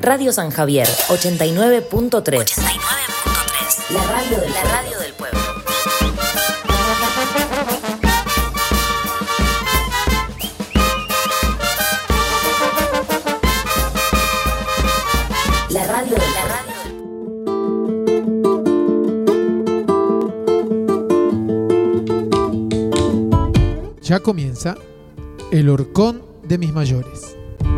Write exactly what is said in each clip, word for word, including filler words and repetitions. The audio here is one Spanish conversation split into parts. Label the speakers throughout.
Speaker 1: Radio San Javier, ochenta y nueve punto tres. ochenta y nueve punto tres. La radio del, la radio del pueblo. La radio del, la radio.
Speaker 2: Ya comienza El Horcón de mis mayores.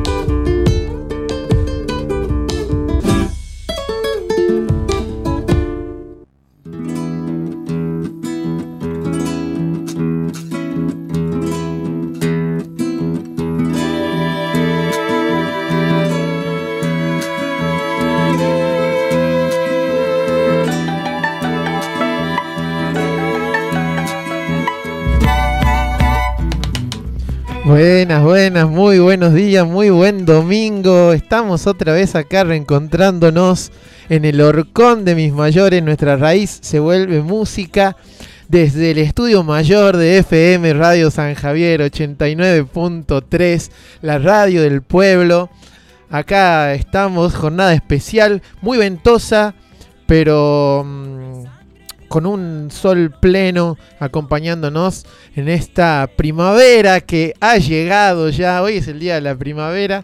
Speaker 2: Buenas, buenas, muy buenos días, muy buen domingo. Estamos otra vez acá reencontrándonos en el Horcón de mis mayores. Nuestra raíz se vuelve música desde el estudio mayor de F M Radio San Javier ochenta y nueve punto tres, la radio del pueblo. Acá estamos, jornada especial, muy ventosa, pero mmm, con un sol pleno acompañándonos en esta primavera que ha llegado ya. Hoy es el día de la primavera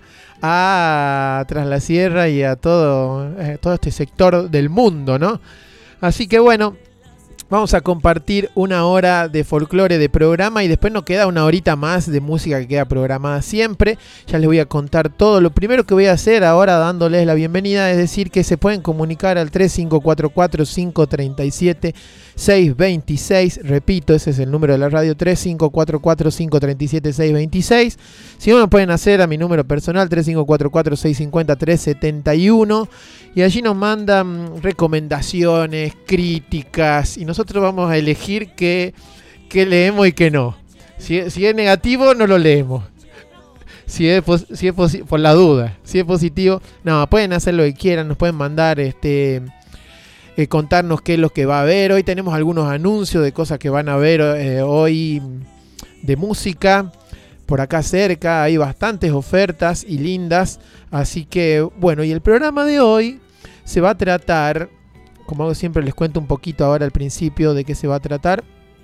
Speaker 2: a Tras la Sierra y a todo, eh, todo este sector del mundo, ¿no? Así que bueno, vamos a compartir una hora de folclore de programa y después nos queda una horita más de música que queda programada siempre. Ya les voy a contar todo. Lo primero que voy a hacer ahora, dándoles la bienvenida, es decir que se pueden comunicar al tres cinco cuatro cuatro, cinco tres siete, seis dos seis. Repito, ese es el número de la radio, tres cinco cuatro cuatro, cinco tres siete, seis dos seis. Si no, lo pueden hacer a mi número personal, tres cinco cuatro cuatro, seis cinco cero, tres siete uno. Y allí nos mandan recomendaciones, críticas, y nosotros vamos a elegir qué, qué leemos y qué no. Si, si es negativo, no lo leemos. Si es, si es posi- por la duda. Si es positivo, no, pueden hacer lo que quieran, nos pueden mandar este... Eh, contarnos qué es lo que va a haber. Hoy tenemos algunos anuncios de cosas que van a ver eh, hoy de música. Por acá cerca hay bastantes ofertas y lindas. Así que bueno, y el programa de hoy se va a tratar, como siempre les cuento un poquito ahora al principio de qué se va a tratar,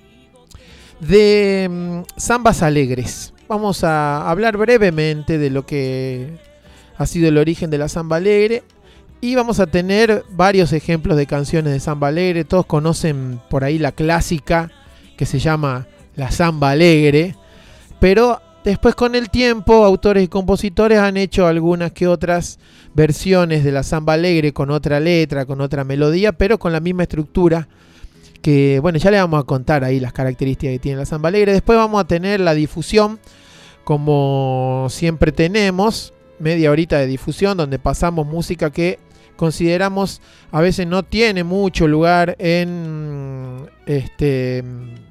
Speaker 2: de um, zambas alegres. Vamos a hablar brevemente de lo que ha sido el origen de la zamba alegre. Y vamos a tener varios ejemplos de canciones de zamba alegre. Todos conocen por ahí la clásica que se llama la zamba alegre. Pero después, con el tiempo, autores y compositores han hecho algunas que otras versiones de la zamba alegre con otra letra, con otra melodía, pero con la misma estructura. Que bueno, ya les vamos a contar ahí las características que tiene la zamba alegre. Después vamos a tener la difusión, como siempre tenemos, media horita de difusión donde pasamos música que consideramos a veces no tiene mucho lugar en este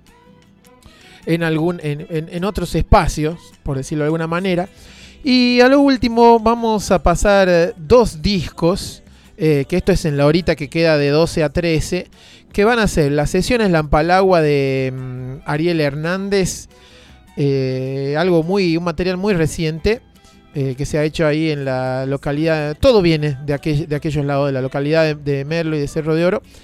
Speaker 2: en algún en, en, en otros espacios, por decirlo de alguna manera. Y a lo último vamos a pasar dos discos, eh, que esto es en la horita que queda de doce a trece, que van a ser las sesiones Lampalagua de um, Ariel Hernández, eh, algo muy, un material muy reciente. Eh, que se ha hecho ahí en la localidad, todo viene de, aquel, de aquellos lados de la localidad de, de Merlo y de Cerro de Oro.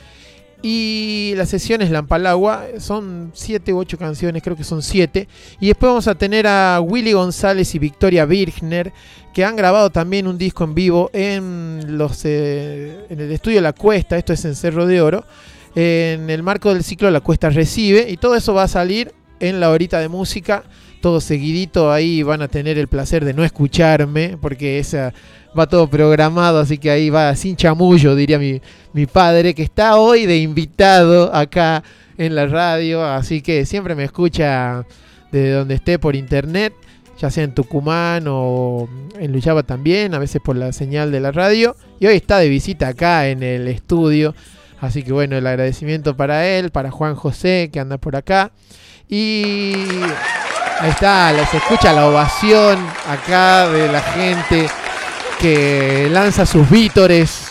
Speaker 2: Y las sesiones Lampalagua son siete u ocho canciones, creo que son siete. Y después vamos a tener a Willy González y Victoria Birchner, que han grabado también un disco en vivo en, los, eh, en el estudio La Cuesta, esto es en Cerro de Oro, en el marco del ciclo La Cuesta Recibe. Y todo eso va a salir en la horita de música. Todo seguidito, ahí van a tener el placer de no escucharme, porque esa va todo programado, así que ahí va sin chamullo, diría mi, mi padre, que está hoy de invitado acá en la radio, así que siempre me escucha desde donde esté por internet, ya sea en Tucumán o en Luyaba también, a veces por la señal de la radio, y hoy está de visita acá en el estudio, así que bueno, el agradecimiento para él, para Juan José, que anda por acá, y... ahí está, se escucha la ovación acá de la gente que lanza sus vítores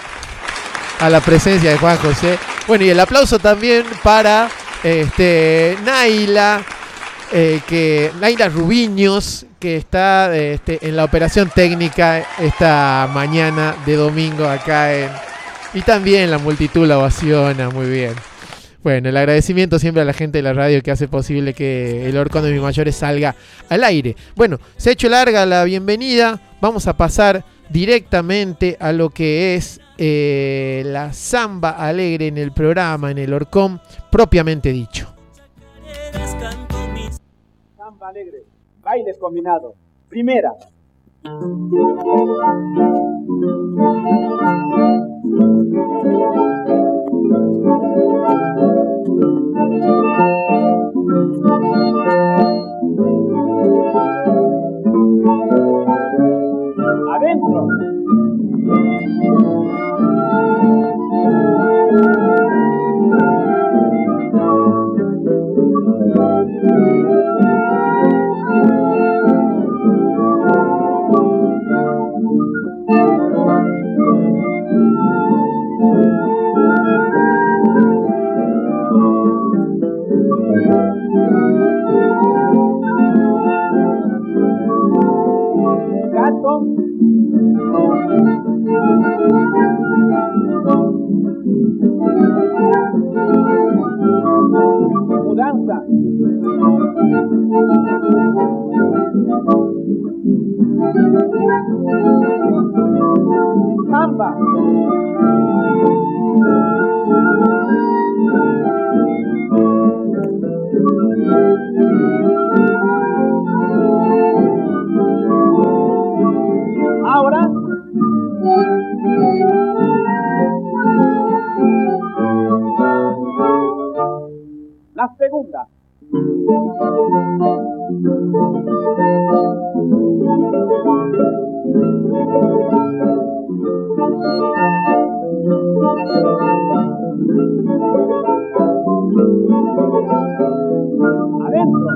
Speaker 2: a la presencia de Juan José. Bueno, y el aplauso también para este, Naila, eh, que Naila Rubiños, que está este, en la operación técnica esta mañana de domingo acá en... Y también la multitud la ovaciona, muy bien. Bueno, el agradecimiento siempre a la gente de la radio que hace posible que el Horcón de Mis Mayores salga al aire. Bueno, se ha hecho larga la bienvenida, vamos a pasar directamente a lo que es eh, la samba alegre en el programa, en el Horcón, propiamente dicho.
Speaker 3: Samba alegre, baile combinado, primera. Adentro. Mudanza. Samba. Ahora la segunda. Adentro.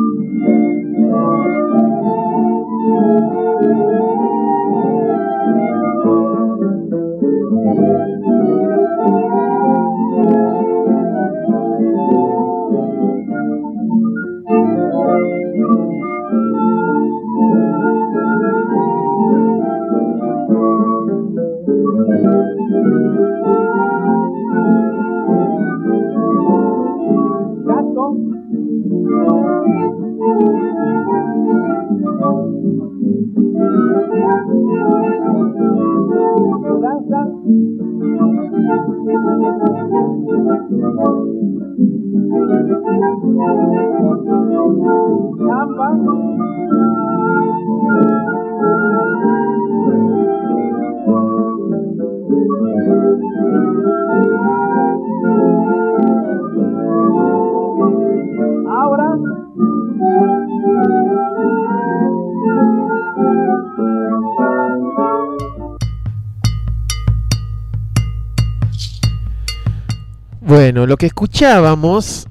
Speaker 2: Bueno, lo que escuchábamos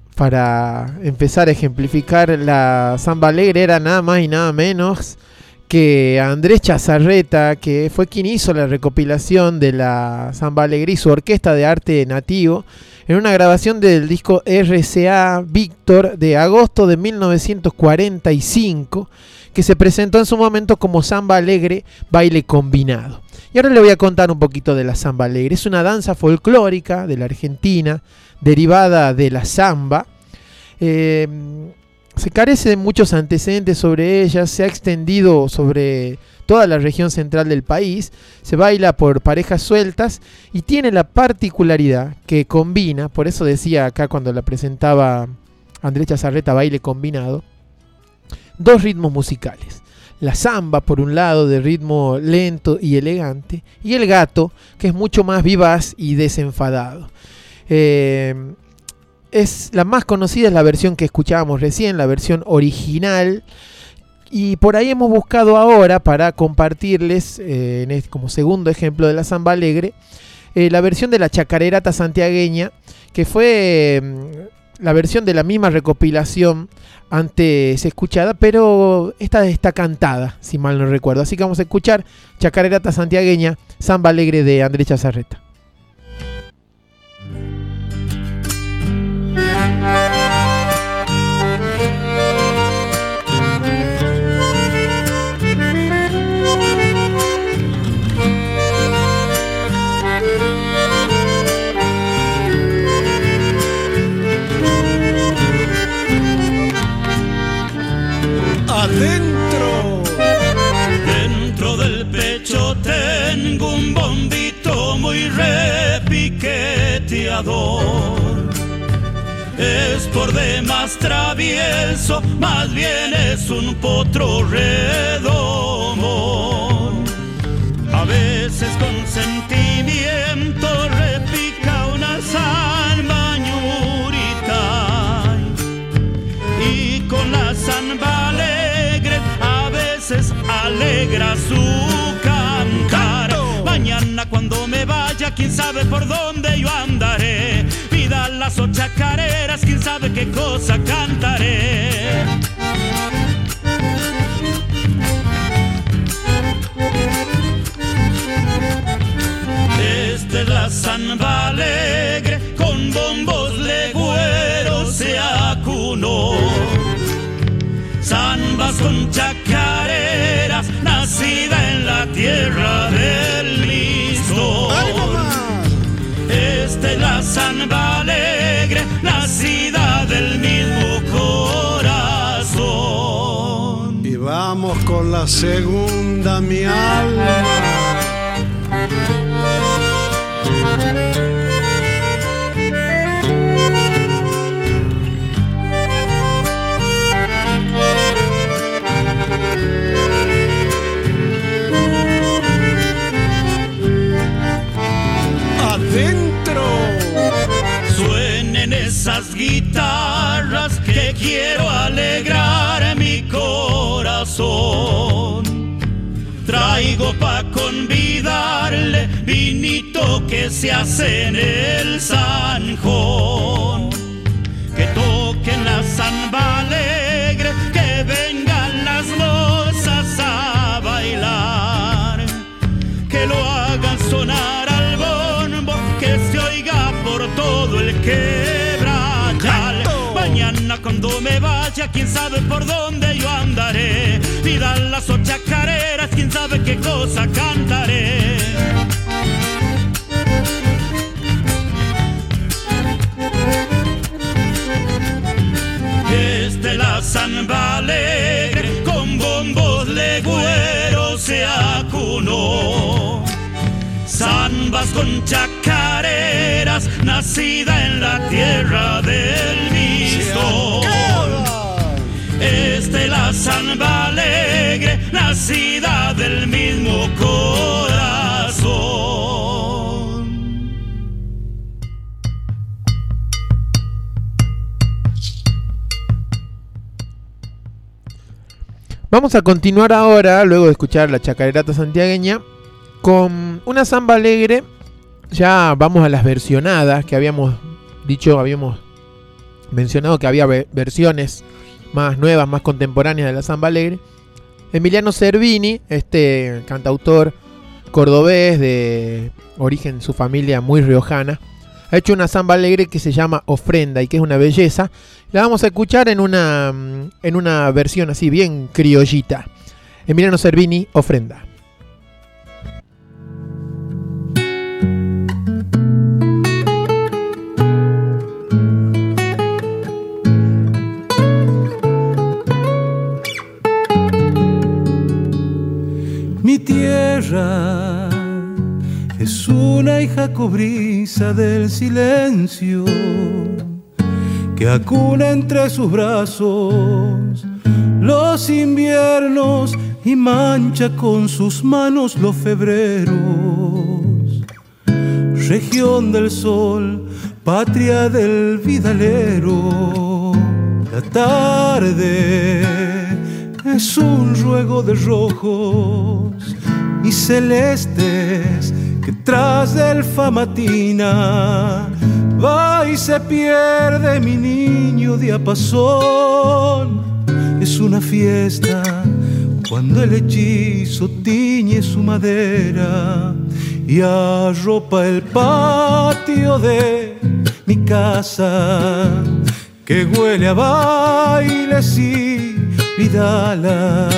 Speaker 2: para empezar a ejemplificar la samba alegre era nada más y nada menos que Andrés Chazarreta, que fue quien hizo la recopilación de la samba alegre y su orquesta de arte nativo en una grabación del disco R C A Víctor de agosto de mil novecientos cuarenta y cinco, que se presentó en su momento como Samba Alegre, baile combinado. Y ahora le voy a contar un poquito de la samba alegre. Es una danza folclórica de la Argentina, derivada de la samba. Eh, se carece de muchos antecedentes sobre ella, se ha extendido sobre toda la región central del país, se baila por parejas sueltas y tiene la particularidad que combina, por eso decía acá cuando la presentaba Andrés Chazarreta, baile combinado, dos ritmos musicales. La samba, por un lado, de ritmo lento y elegante, y el gato, que es mucho más vivaz y desenfadado. Eh, es la más conocida es la versión que escuchábamos recién, la versión original, y por ahí hemos buscado ahora para compartirles, eh, en este, como segundo ejemplo de la samba alegre, eh, la versión de la chacarerata santiagueña, que fue eh, la versión de la misma recopilación antes escuchada, pero esta está cantada, si mal no recuerdo. Así que vamos a escuchar Chacarerata santiagueña, samba alegre de Andrés Chazarreta.
Speaker 4: peleador. Es por demás travieso, más bien es un potro redomón. A veces con sentimiento repica una samba ñurita, y con la samba alegre a veces alegra su cantar. Mañana cuando me vaya, quién sabe por dónde yo andaré. Vidalas o chacareras, quién sabe qué cosa cantaré. Esta es la samba alegre, con bombos legüeros se acunó. Zambas con chacareras, nacida en la tierra del listón. Esta es la samba alegre, nacida del mismo corazón.
Speaker 5: Y vamos con la segunda, mi alma.
Speaker 4: Suenen esas guitarras que quiero alegrar mi corazón. Traigo pa' convidarle vinito que se hace en el zanjón. Que toquen la samba alegre, que vengan las mozas a bailar. Que lo hagan sonar al bombo, que se oiga por todo el quebrachal. Mañana cuando me vaya, quién sabe por dónde yo andaré. Vidalas o chacareras, quién sabe qué cosa cantaré. Esta es la samba alegre, con bombos legüeros se acunó. Zambas con chacareras, nacida en la tierra del Mistón. Esta es la samba alegre, nacida del mismo corazón.
Speaker 2: Vamos a continuar ahora, luego de escuchar la chacarerata santiagueña, con una samba alegre. Ya vamos a las versionadas, que habíamos dicho, habíamos mencionado que había versiones más nuevas, más contemporáneas de la samba alegre. Emiliano Cervini, este cantautor cordobés de origen, su familia muy riojana, ha hecho una samba alegre que se llama Ofrenda y que es una belleza. La vamos a escuchar en una, en una versión así bien criollita. Emiliano Cervini, Ofrenda.
Speaker 6: Mi tierra es una hija cobriza del silencio que acuna entre sus brazos los inviernos y mancha con sus manos los febreros. Región del sol, patria del vidalero, la tarde es un ruego de rojos y celestes que tras del Famatina va y se pierde mi niño diapasón. Es una fiesta cuando el hechizo tiñe su madera y arropa el patio de mi casa, que huele a bailes y vidalas.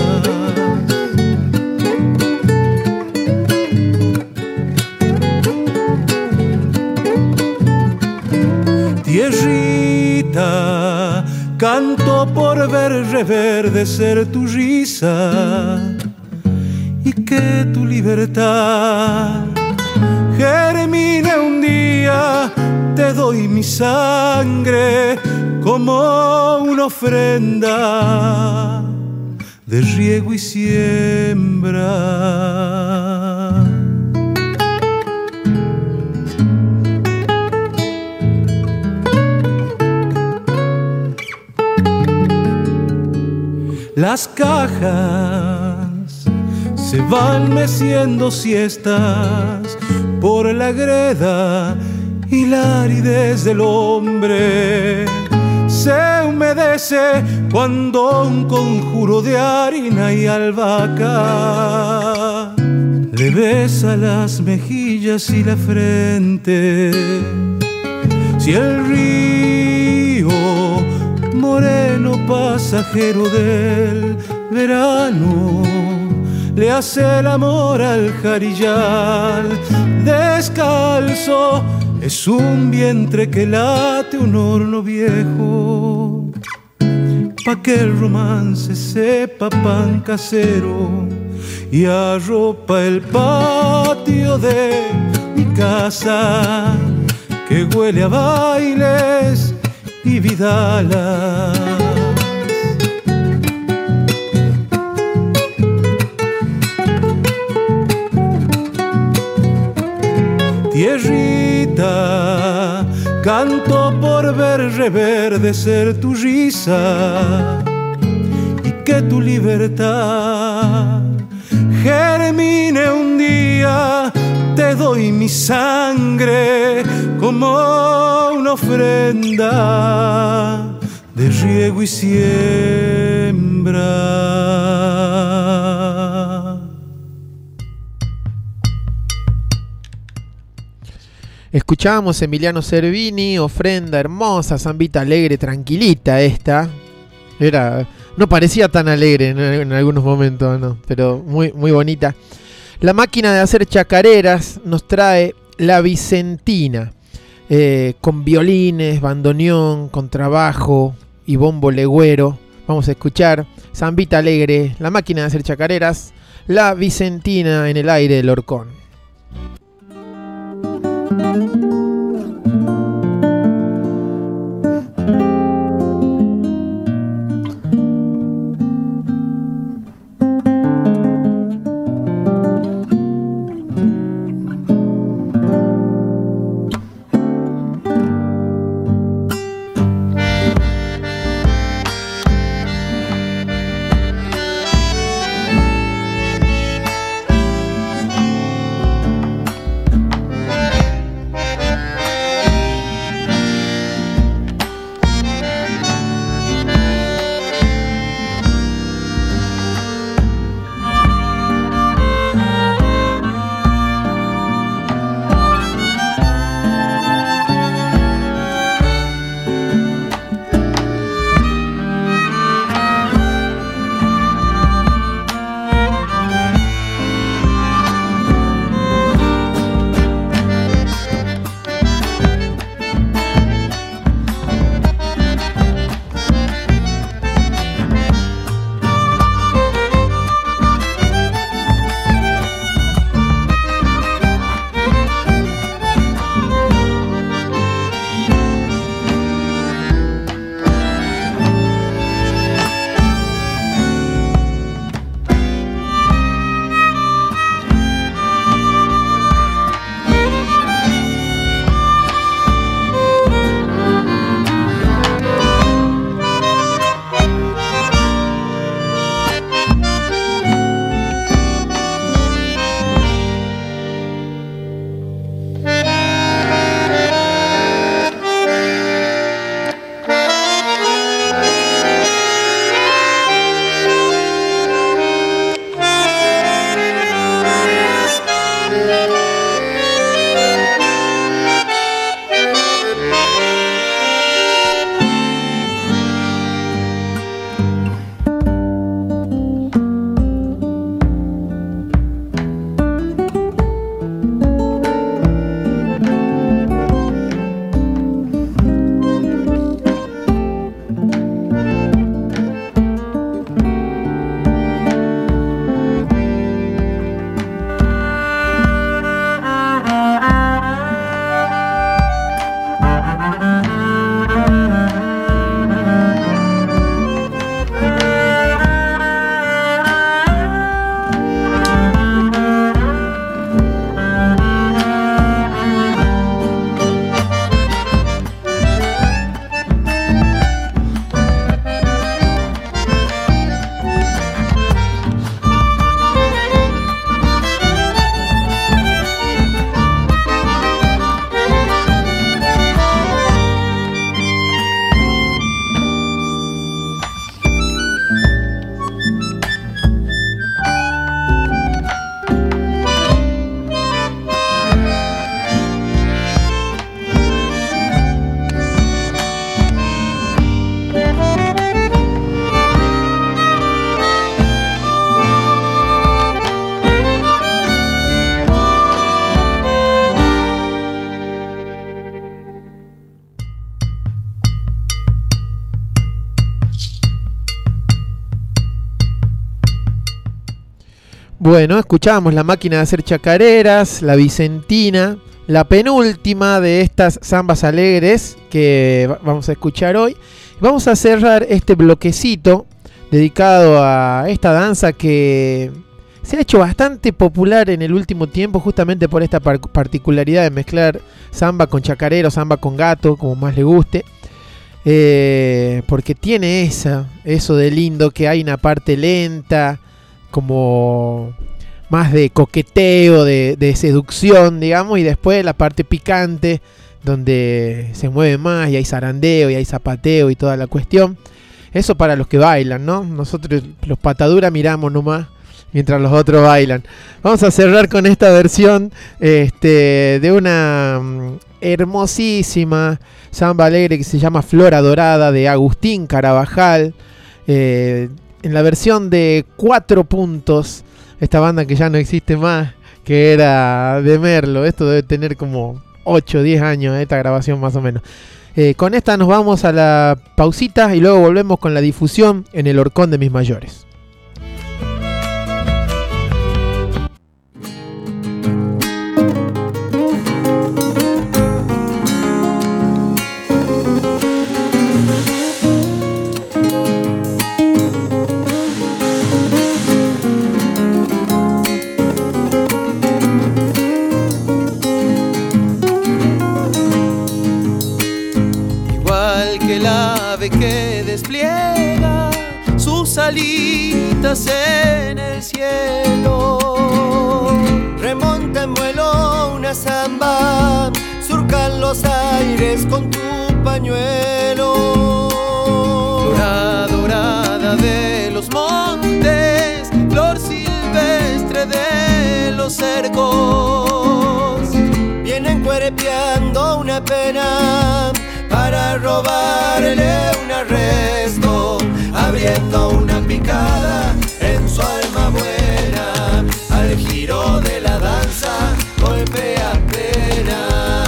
Speaker 6: Tierrita, canto por ver reverdecer tu risa y que tu libertad germine un día te doy mi sangre como una ofrenda de riego y siembra. Las cajas se van meciendo siestas por la greda y la aridez del hombre se humedece cuando un conjuro de harina y albahaca le besa las mejillas y la frente. Si el río moreno pasajero del verano le hace el amor al jarillal descalzo, es un vientre que late un horno viejo, pa' que el romance sepa pan casero y arropa el patio de mi casa que huele a bailes y vidalas. Tierrita, canto por ver reverdecer tu risa y que tu libertad germine un día. Te doy mi sangre como una ofrenda de riego y siembra.
Speaker 2: Escuchábamos Emiliano Cervini, ofrenda hermosa, zambita alegre, tranquilita esta. Era, no parecía tan alegre en, en algunos momentos, ¿no? Pero muy, muy bonita. La máquina de hacer chacareras nos trae La Vicentina, eh, con violines, bandoneón, contrabajo y bombo legüero. Vamos a escuchar zambita alegre, La máquina de hacer chacareras, La Vicentina en el aire del Horcón. Bueno, escuchábamos La Máquina de Hacer Chacareras, La Vicentina, la penúltima de estas zambas alegres que vamos a escuchar hoy. Vamos a cerrar este bloquecito dedicado a esta danza que se ha hecho bastante popular en el último tiempo, justamente por esta par- particularidad de mezclar samba con chacarero, samba con gato, como más le guste. Eh, porque tiene esa, eso de lindo, que hay una parte lenta, como más de coqueteo, de, de seducción, digamos, y después la parte picante, donde se mueve más y hay zarandeo y hay zapateo y toda la cuestión. Eso para los que bailan, ¿no? Nosotros los pataduras miramos nomás mientras los otros bailan. Vamos a cerrar con esta versión este, de una um, hermosísima samba alegre que se llama Flora Dorada, de Agustín Carabajal, eh, en la versión de Cuatro Puntos, esta banda que ya no existe más, que era de Merlo. Esto debe tener como ocho o diez años, esta grabación más o menos. Eh, con esta nos vamos a la pausita y luego volvemos con la difusión en el Horcón de Mis Mayores.
Speaker 6: Que despliega sus alitas en el cielo, remonta en vuelo una samba, surcan los aires con tu pañuelo. Flora dorada de los montes, flor silvestre de los cercos, vienen cuerepeando una pena para robarle un arresto, abriendo una picada en su alma buena, al giro de la danza golpea pena.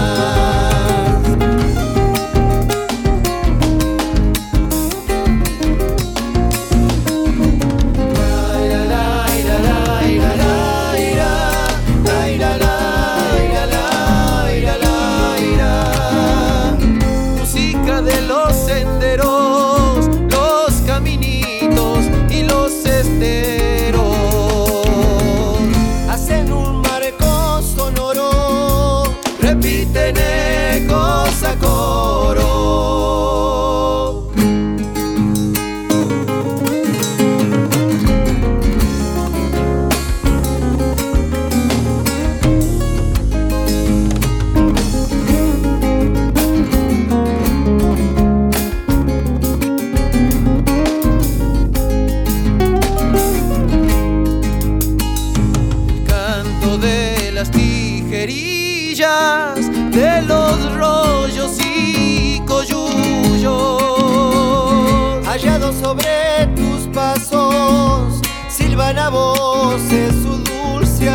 Speaker 6: De los rollos y coyullos, hallado sobre tus pasos, silban a voces su dulce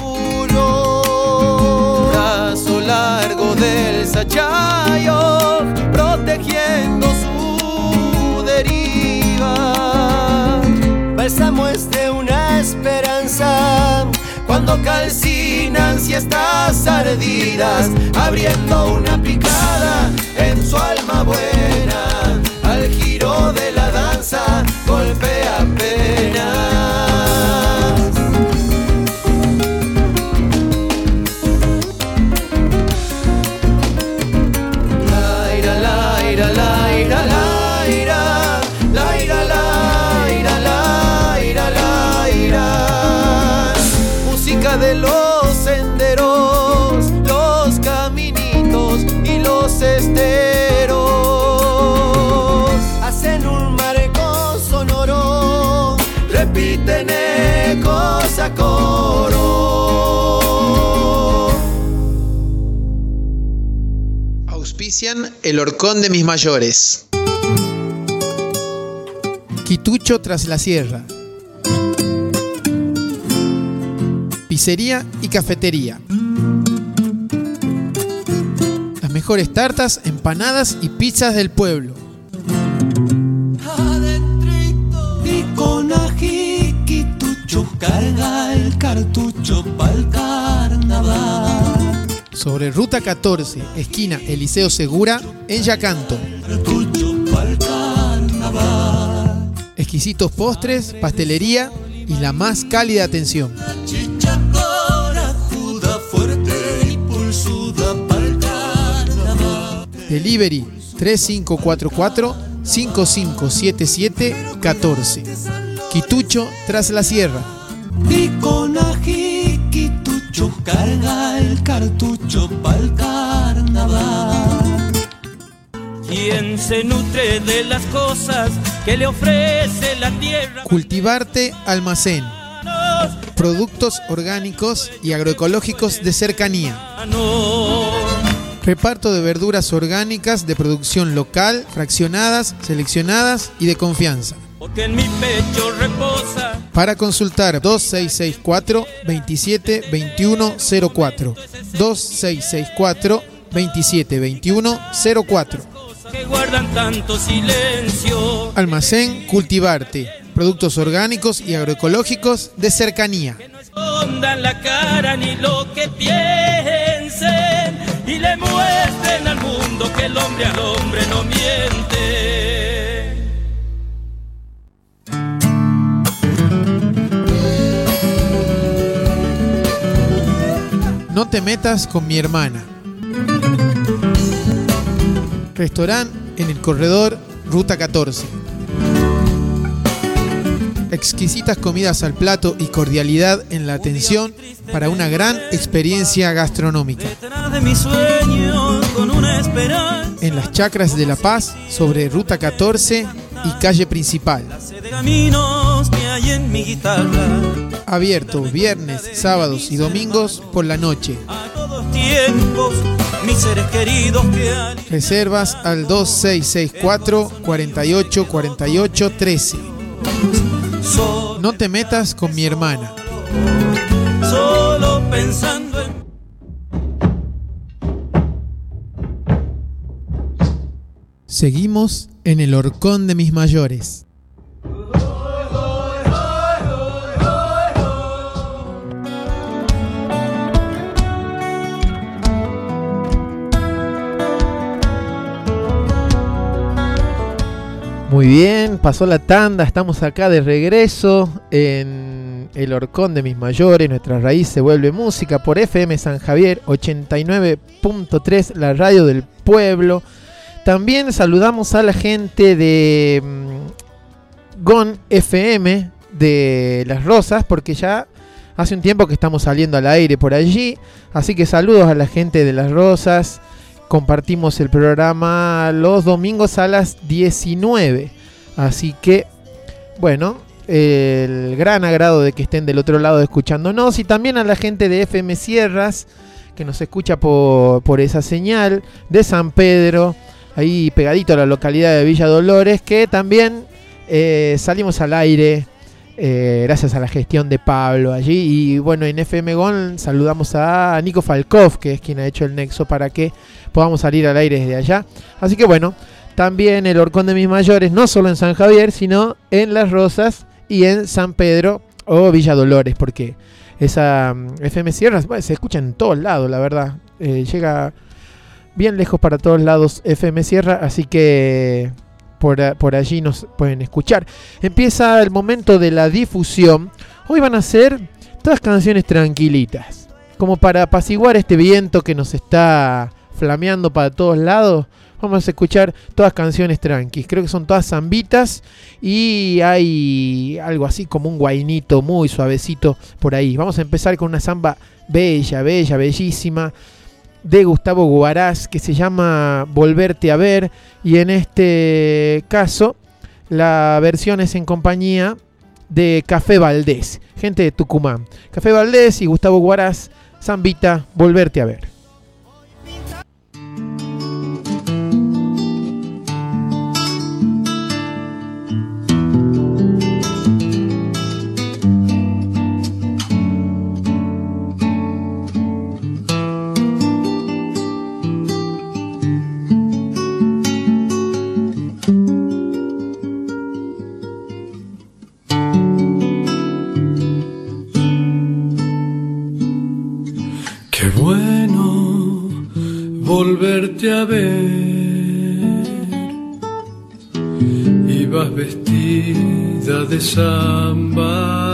Speaker 6: arrullo. Brazo largo del sachayo, protegiendo su deriva. Bálsamo es de una esperanza, cuando calcinan siestas ardidas, abriendo una picada en su alma buena, al giro de la danza golpea penas. Laira, laira, laira, laira, laira, laira, laira, laira. Música de los senderos, los caminitos y los esteros, hacen un marco sonoro, repiten ecos a coro.
Speaker 2: Auspician el Horcón de Mis Mayores. Quitucho tras la sierra. Pizzería y cafetería. Las mejores tartas, empanadas y pizzas del pueblo.
Speaker 6: Adentrito y con ají, Quitucho carga el
Speaker 7: el cartucho pa'l carnaval.
Speaker 2: Sobre Ruta catorce, esquina Eliseo Segura, en Yacanto.
Speaker 7: Cartucho pa'l carnaval.
Speaker 2: Exquisitos postres, pastelería y la más cálida atención.
Speaker 7: Chicha corajuda, fuerte y pulsuda pa'l carnaval.
Speaker 2: Delivery tres cinco cuatro cuatro, cinco cinco siete siete, uno cuatro. Quitucho tras la sierra.
Speaker 7: Y con ají Quitucho carga el cartucho pa'l carnaval.
Speaker 4: Quien se nutre de las cosas que le ofrece la tierra.
Speaker 2: Cultivarte Almacén. Productos orgánicos y agroecológicos de cercanía. Reparto de verduras orgánicas de producción local, fraccionadas, seleccionadas y de confianza.
Speaker 4: Porque en mi pecho reposa.
Speaker 2: Para consultar dos seis seis cuatro, veintisiete veintiuno cero cuatro. dos seis seis cuatro, veintisiete veintiuno cero cuatro.
Speaker 4: Que guardan tanto silencio.
Speaker 2: Almacén Cultivarte. Productos orgánicos y agroecológicos de cercanía.
Speaker 4: Que no escondan la cara ni lo que piensen. Y le muestren al mundo que el hombre al hombre no miente.
Speaker 2: No te metas con mi hermana. Restaurante en el corredor Ruta catorce. Exquisitas comidas al plato y cordialidad en la atención para una gran experiencia gastronómica. En las Chacras de La Paz, sobre Ruta catorce y calle principal. Abierto viernes, sábados y domingos por la noche. Reservas al dos seis seis cuatro, cuarenta y ocho, cuarenta y ocho, trece. No te metas con mi hermana.
Speaker 4: Solo pensando en...
Speaker 2: Seguimos en el horcón de mis mayores. Muy bien, pasó la tanda, estamos acá de regreso en el horcón de mis mayores. Nuestra raíz se vuelve música por F M San Javier ochenta y nueve punto tres, la radio del pueblo. También saludamos a la gente de um, G O N F M de Las Rosas, porque ya hace un tiempo que estamos saliendo al aire por allí. Así que saludos a la gente de Las Rosas. Compartimos el programa los domingos a las diecinueve. Así que, bueno, el gran agrado de que estén del otro lado escuchándonos. Y también a la gente de F M Sierras, que nos escucha por, por esa señal, de San Pedro, ahí pegadito a la localidad de Villa Dolores, que también eh, salimos al aire eh, gracias a la gestión de Pablo allí. Y bueno, en F M G O N saludamos a Nico Falkov, que es quien ha hecho el nexo para que podamos salir al aire desde allá. Así que bueno, también el horcón de mis mayores, no solo en San Javier, sino en Las Rosas y en San Pedro o Villa Dolores, porque esa um, F M Sierras, bueno, se escucha en todos lados, la verdad. Eh, llega bien lejos para todos lados F M Sierra, así que por, por allí nos pueden escuchar. Empieza el momento de la difusión. Hoy van a ser todas canciones tranquilitas, como para apaciguar este viento que nos está flameando para todos lados. Vamos a escuchar todas canciones tranquis. Creo que son todas zambitas y hay algo así como un guainito muy suavecito por ahí. Vamos a empezar con una zamba bella, bella, bellísima de Gustavo Guaraz, que se llama Volverte a Ver, y en este caso la versión es en compañía de Café Valdés, gente de Tucumán. Café Valdés y Gustavo Guaraz, zambita, Volverte a Ver.
Speaker 5: Qué bueno volverte a ver. Ibas vestida de samba,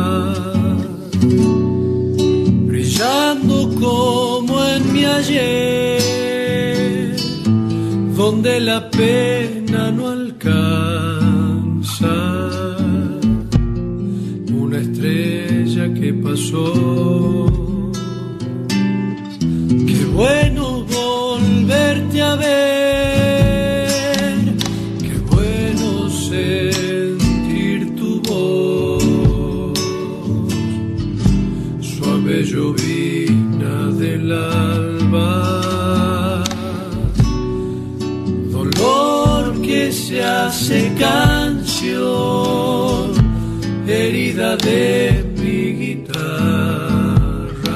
Speaker 5: brillando como en mi ayer, donde la pena no alcanza. Una estrella que pasó. Qué bueno volverte a ver, qué bueno sentir tu voz, suave llovizna del alba, dolor que se hace canción, herida de mi guitarra,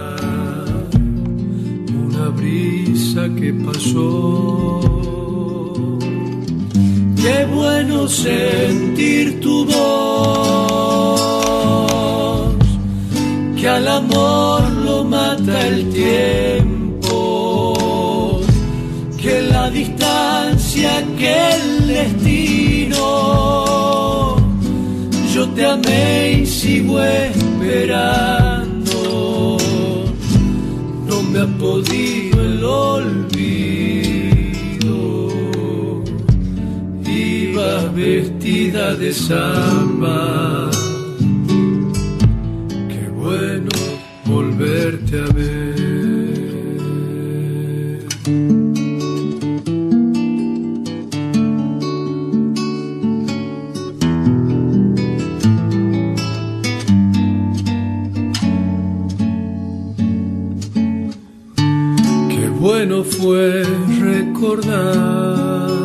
Speaker 5: una brisa que pasó. Qué bueno sentir tu voz, que al amor lo mata el tiempo, que la distancia, que el destino. Yo te amé y sigo esperando, no me ha podido el olvido. Ibas vestida de samba, qué bueno volverte a ver. Bueno fue recordar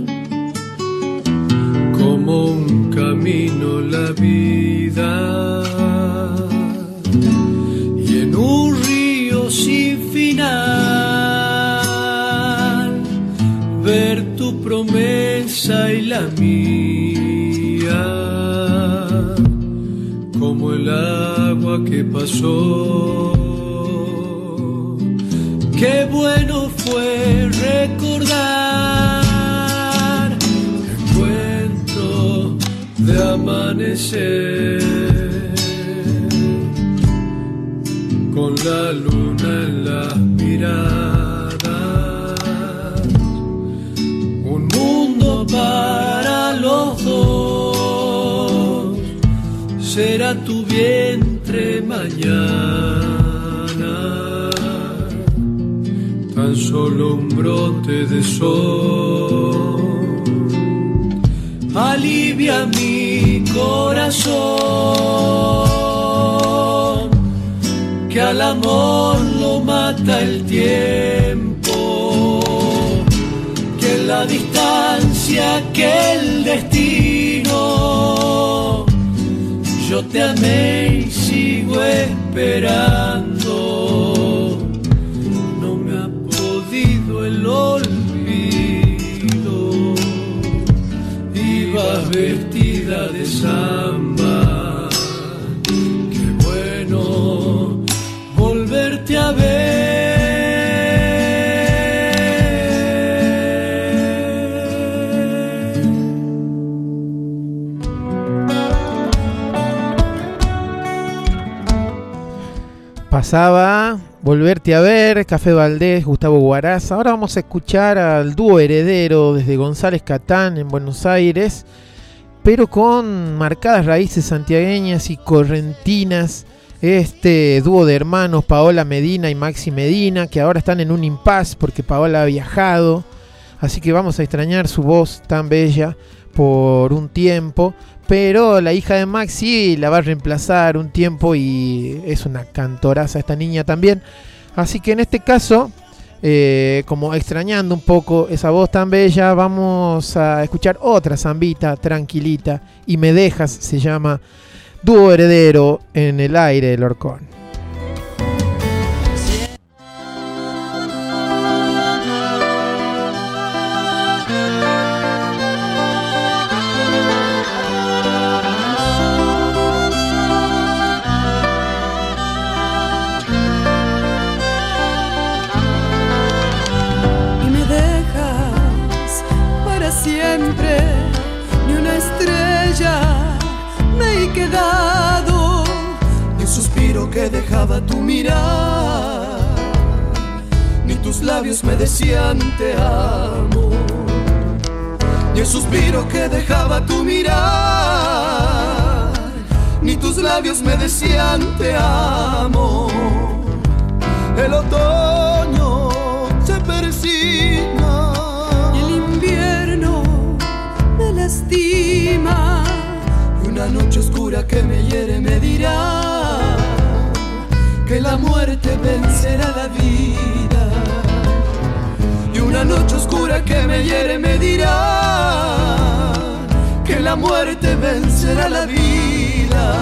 Speaker 5: como un camino la vida, y en un río sin final ver tu promesa y la mía, como el agua que pasó. Qué bueno fue recordar encuentro de amanecer con la luna en las miradas, un mundo para los dos, será tu vientre mañana. Tan solo un brote de sol alivia mi corazón, que al amor lo mata el tiempo, que la distancia, que el destino. Yo te amé y sigo esperando, el olvido. Ibas vestida de samba, qué bueno volverte a ver.
Speaker 2: Pasaba Volverte a ver, Café Valdés, Gustavo Guaraz. Ahora vamos a escuchar al dúo Heredero desde González Catán en Buenos Aires, pero con marcadas raíces santiagueñas y correntinas. Este dúo de hermanos, Paola Medina y Maxi Medina, que ahora están en un impasse porque Paola ha viajado, así que vamos a extrañar su voz tan bella por un tiempo. Pero la hija de Maxi la va a reemplazar un tiempo y es una cantoraza esta niña también. Así que en este caso, eh, como extrañando un poco esa voz tan bella, vamos a escuchar otra zambita tranquilita. Y Me Dejas se llama, dúo Heredero en el aire del Orcón.
Speaker 5: estrella me he quedado, ni un suspiro que dejaba tu mirar, ni tus labios me decían te amo, ni el suspiro que dejaba tu mirar, ni tus labios me decían te amo. El otoño se persigna
Speaker 8: y el invierno me lastima,
Speaker 5: y una noche oscura que me hiere me dirá que la muerte vencerá la vida. Y una noche oscura que me hiere me dirá que la muerte vencerá la vida.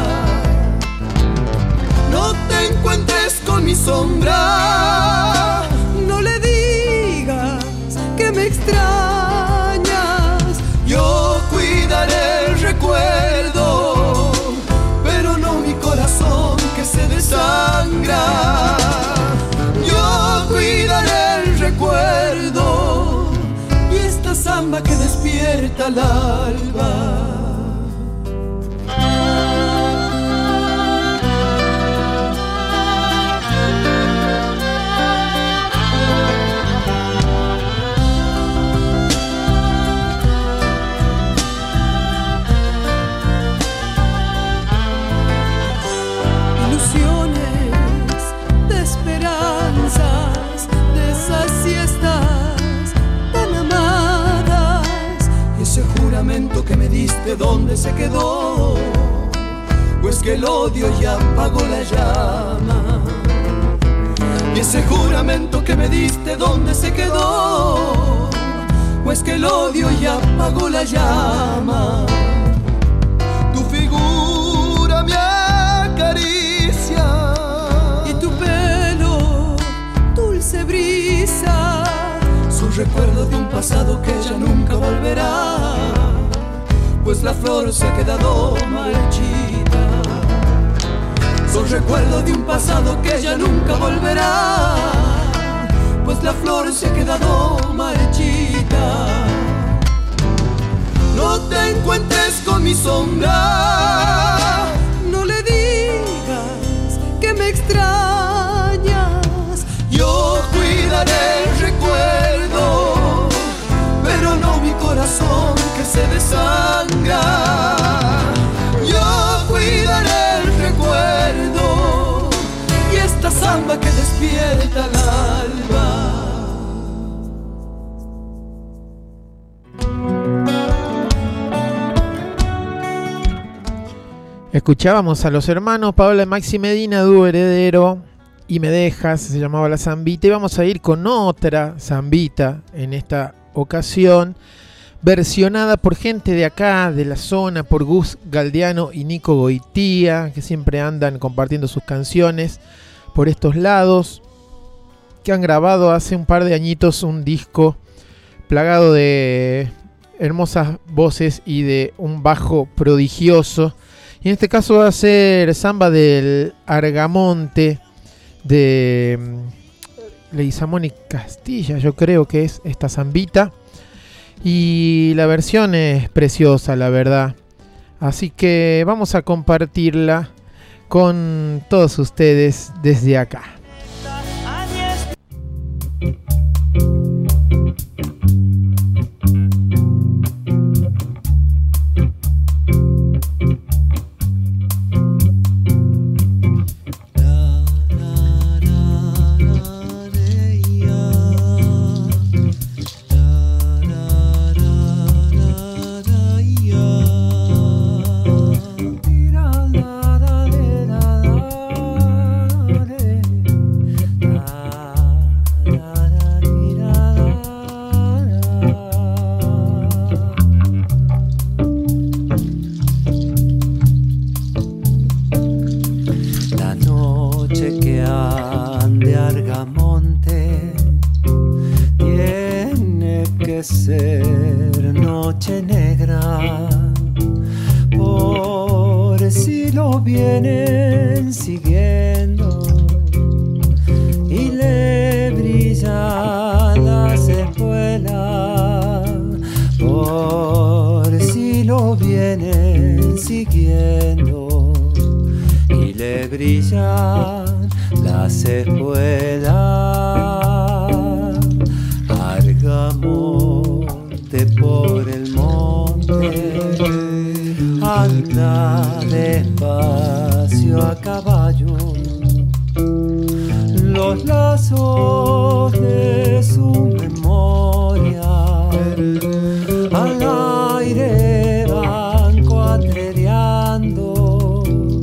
Speaker 5: No te encuentres con mi sombra,
Speaker 8: no le digas que me extrañas.
Speaker 5: Yo cuidaré el recuerdo, pero no mi corazón que se desangra. Yo cuidaré el recuerdo y esta samba que despierta al alba. Que me diste, ¿dónde se quedó? Pues que el odio ya apagó la llama. Y ese juramento que me diste, ¿dónde se quedó? Pues que el odio ya apagó la llama. Tu figura me acaricia
Speaker 8: y tu pelo, dulce brisa,
Speaker 5: son recuerdos de un pasado que ya nunca volverá, pues la flor se ha quedado marchita. Son recuerdos de un pasado que ya nunca volverá, pues la flor se ha quedado marchita. No te encuentres con mi sombra,
Speaker 8: no le digas que me extrañas.
Speaker 5: Yo cuidaré el recuerdo, pero no mi corazón que se desangra. Yo cuidaré el recuerdo y esta samba que despierta al alba.
Speaker 2: Escuchábamos a los hermanos Paola y Maxi Medina, dúo heredero, y Me Dejas, se llamaba la zambita, y vamos a ir con otra zambita en esta ocasión, versionada por gente de acá, de la zona, por Gus Galdiano y Nico Goitía, que siempre andan compartiendo sus canciones por estos lados, que han grabado hace un par de añitos un disco plagado de hermosas voces y de un bajo prodigioso. Y en este caso va a ser samba del Argamonte de Leguizamón y Castilla, yo creo que es esta zambita. Y la versión es preciosa, la verdad. Así que vamos a compartirla con todos ustedes desde acá.
Speaker 5: Por si lo viene
Speaker 9: abran las espuelas, Argamonte por el monte, anda despacio a caballo, los lazos de su memoria al aire van cuatrereando,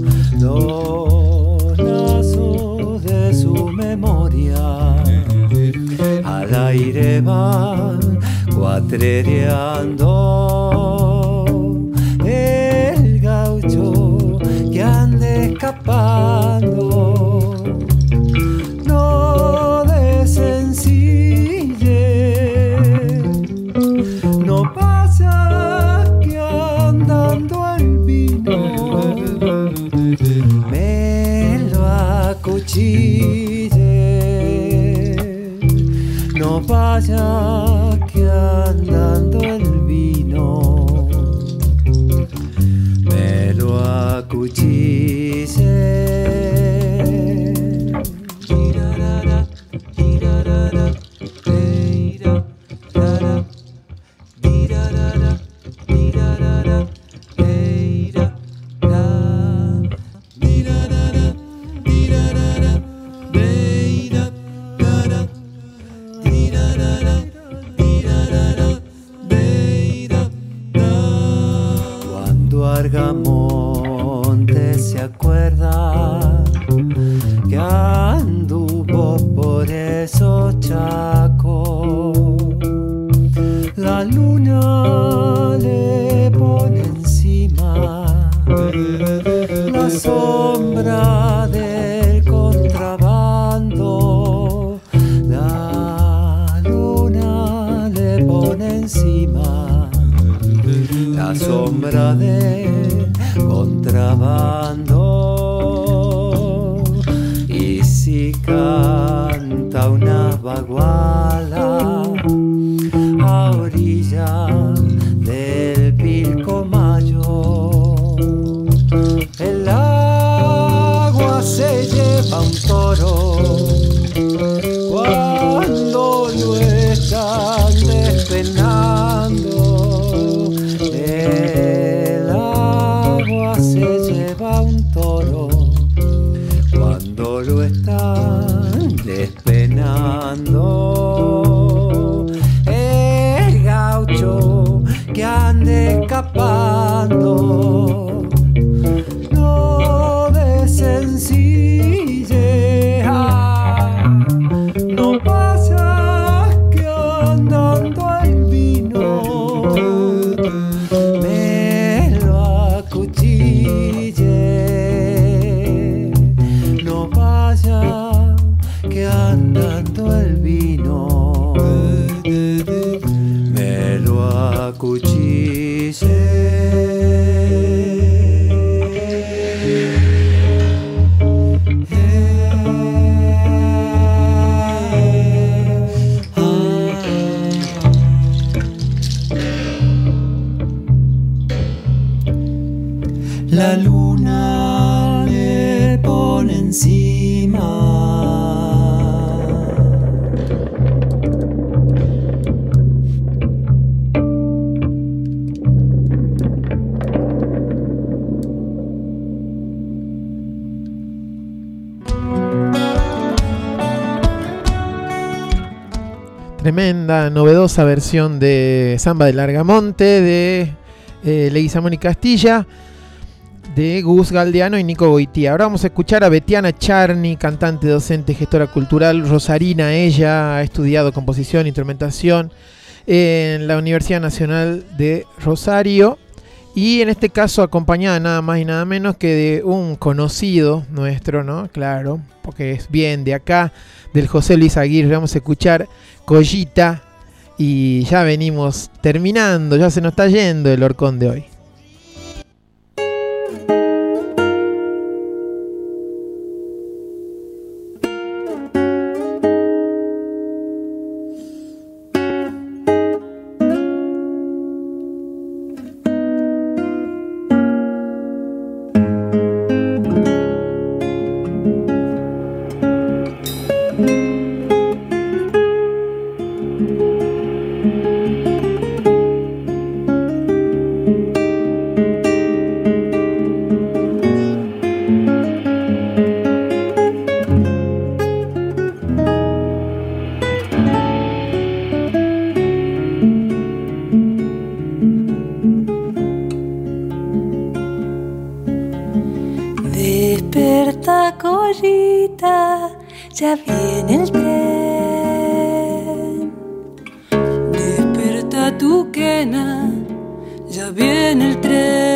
Speaker 9: los lazos de su memoria al aire van cuatrereando, el gaucho que anda escapando no desencille, no pasa que andando el vino me lo acuchille, no pasa que andando el vino me lo acuchille. Argamonte se acuerda que anduvo por esos chacos, la luna le pone encima la sombra del contrabando, la luna le pone encima la sombra del contrabando, y si canta una baguala a orilla del Pilcomayo, el agua se lleva un toro cuando lo están despenando. El agua se lleva un toro cuando lo están despenando. El gaucho que ande escapando no desencille, no pasa que andando el vino me lo acuchille, no vaya que andando el vino me lo acuchille. La luna le pone encima
Speaker 2: tremenda, novedosa versión de Samba del Argamonte de eh, Leguizamón y Castilla, de Gus Galdeano y Nico Goitía. Ahora vamos a escuchar a Betiana Charny, cantante, docente, gestora cultural, rosarina. Ella ha estudiado composición, instrumentación en la Universidad Nacional de Rosario, y en este caso acompañada nada más y nada menos que de un conocido nuestro, ¿no? Claro, porque es bien de acá, del José Luis Aguirre. Vamos a escuchar Collita y ya venimos terminando, ya se nos está yendo el horcón de hoy.
Speaker 10: collita, ya viene el tren. Desperta tu quena, ya viene el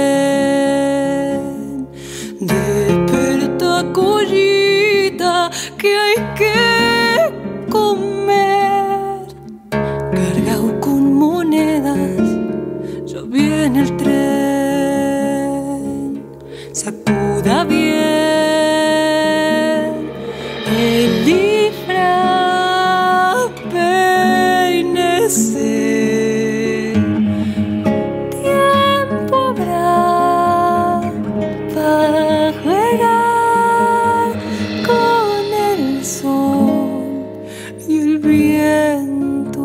Speaker 10: tren. Desperta collita, que hay que comer. Cargado con monedas, ya viene el tren. Sacuda bien el disfraz, peínese. Tiempo habrá para jugar con el sol y el viento.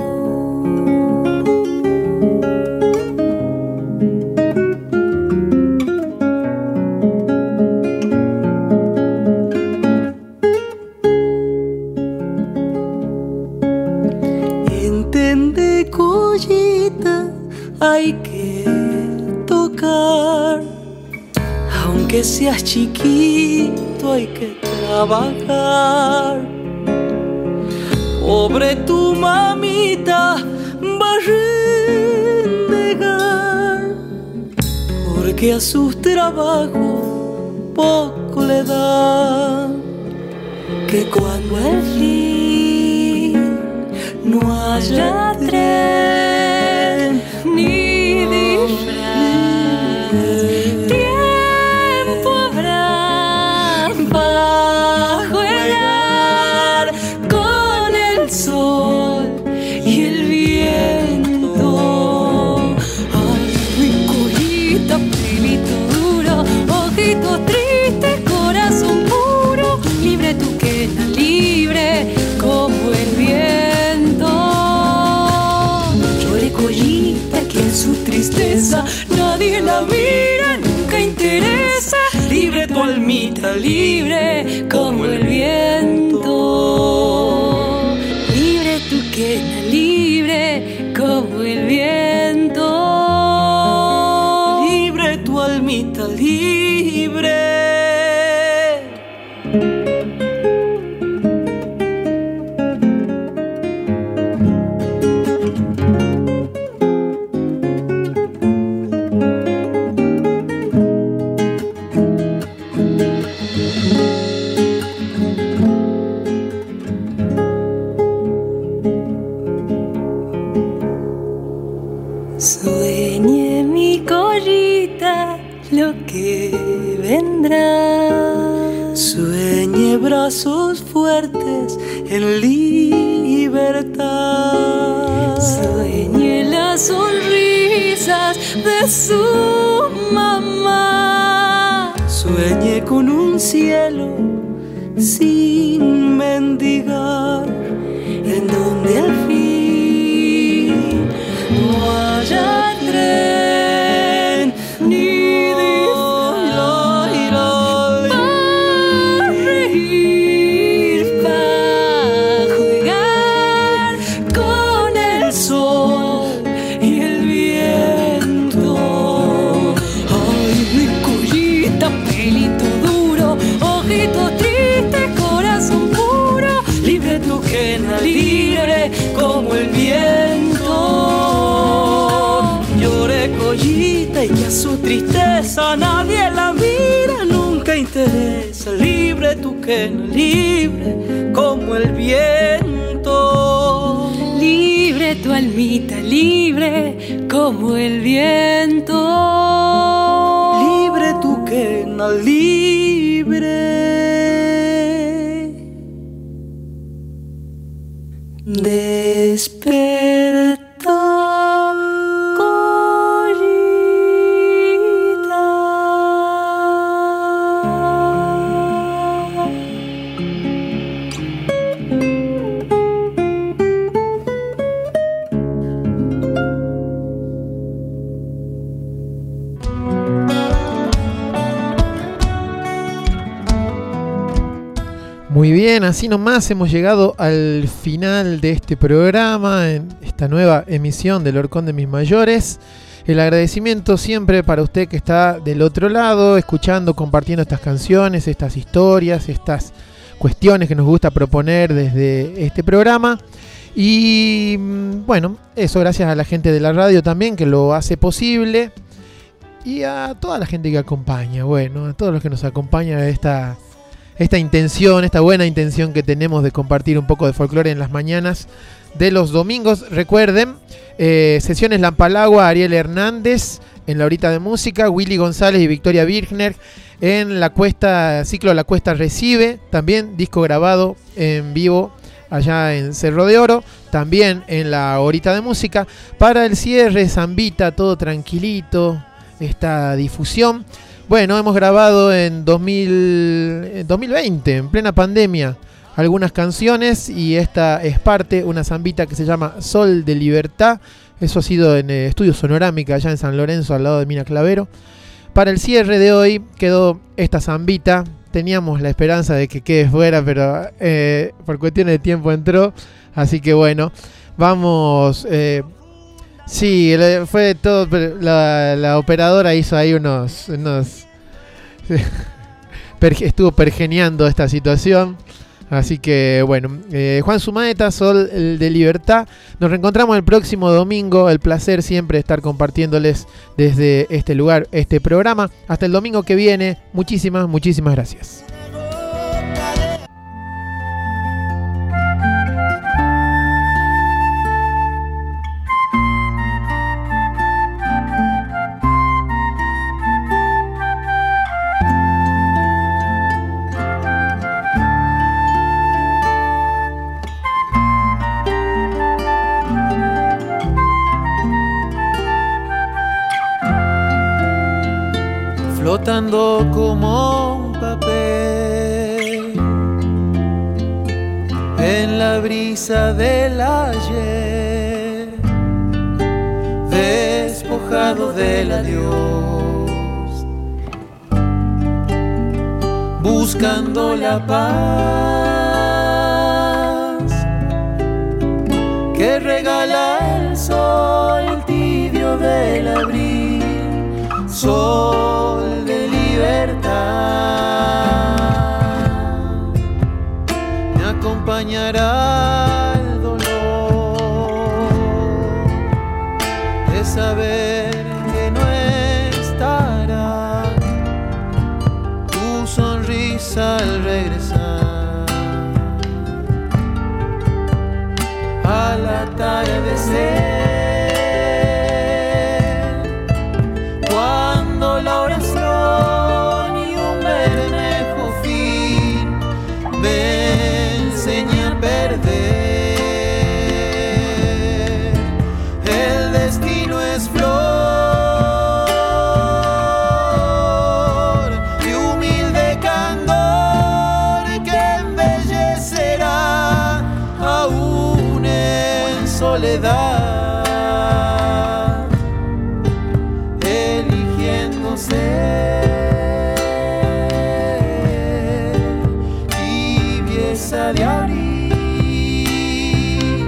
Speaker 10: Entende, collita, hay que tocar. Aunque seas chiquito, hay que trabajar. Pobre tu mamita va a renegar, porque a sus trabajos poco le dan. Que cuando al fin no haya tren ni disfraz, tiempo habrá para jugar con el sol y el viento. Ay, mi collita, pelito duro, ojitos tristes, corazón puro, libre tu quena, libre como el viento. Llore collita, que en su tristeza nadie la mira, nunca interesa. Libre tu almita, libre como el viento. Libre tu quena, libre como el viento. Libre tu almita, libre. Sueñe mi collita lo que vendrá. Sueñe brazos fuertes en libertad. Sueñe las sonrisas de su mamá. Sueñe con un cielo sin mendigar, en donde al fin no haya tren ni disfraz, para reír, para jugar con el sol y el viento. Ay, mi collita, pelito duro, ojitos tristes, corazón puro, libre tu quena, libre como el viento. Llore collita, y que a su tristeza nadie la mira, nunca interesa. Libre tu quena, libre como el viento. Libre tu almita, libre como el viento. Libre tu quena, libre. Desperta,
Speaker 2: Muy bien, así nomás hemos llegado al final de este programa, en esta nueva emisión del Horcón de Mis Mayores. el agradecimiento siempre para usted que está del otro lado, escuchando, compartiendo estas canciones, estas historias, estas cuestiones que nos gusta proponer desde este programa. Y bueno, eso gracias a la gente de la radio también que lo hace posible. Y a toda la gente que acompaña, bueno, a todos los que nos acompañan a esta, esta intención, esta buena intención que tenemos de compartir un poco de folclore en las mañanas de los domingos. Recuerden, eh, sesiones Lampalagua, Ariel Hernández en la horita de música, Willy González y Victoria Birchner en la cuesta, ciclo La Cuesta Recibe, también disco grabado en vivo allá en Cerro de Oro, también en la horita de música. Para el cierre, Zambita, todo tranquilito, esta difusión. Bueno, hemos grabado en dos mil veinte, en plena pandemia, algunas canciones y esta es parte, una zambita que se llama Sol de Libertad. Eso ha sido en el Estudio Sonorámica allá en San Lorenzo, al lado de Mina Clavero. Para el cierre de hoy quedó esta zambita. Teníamos la esperanza de que quede fuera, pero eh, por cuestiones de tiempo entró. Así que bueno, vamos... Eh, sí, fue todo... La, la operadora hizo ahí unos... unos estuvo pergeneando esta situación. Así que bueno, eh, Juan Sumaeta, Sol de Libertad. Nos reencontramos el próximo domingo. El placer siempre de estar compartiéndoles desde este lugar, este programa. Hasta el domingo que viene. Muchísimas, muchísimas gracias.
Speaker 9: Flotando como un papel en la brisa del ayer, despojado del adiós, buscando la paz que regala el sol tibio del abril, sol de libertad. Me acompañará el dolor de saber que no estará tu sonrisa al regresar al atardecer. La oración y un bermejo fin me enseña a perder. El destino es flor y humilde candor que embellecerá aún en soledad. Tibieza de abril,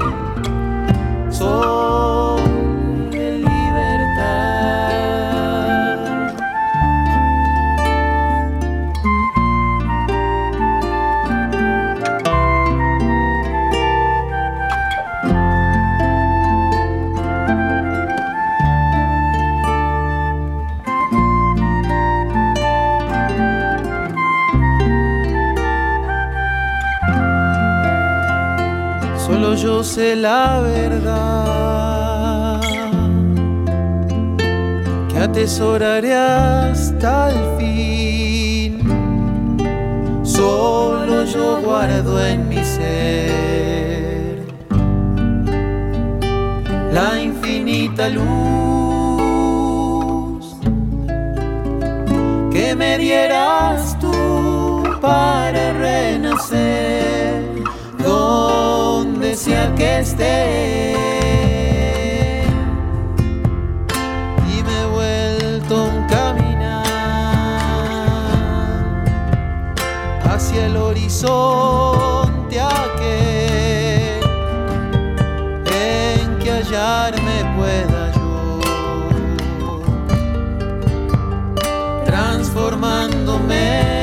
Speaker 9: sol de libertad. Solo yo sé la verdad que atesoraré hasta el fin. Solo yo guardo en mi ser la infinita luz que me dieras tú para renacer. Donde sea que esté, y me he vuelto un caminar hacia el horizonte aquel en que hallarme pueda yo.
Speaker 6: me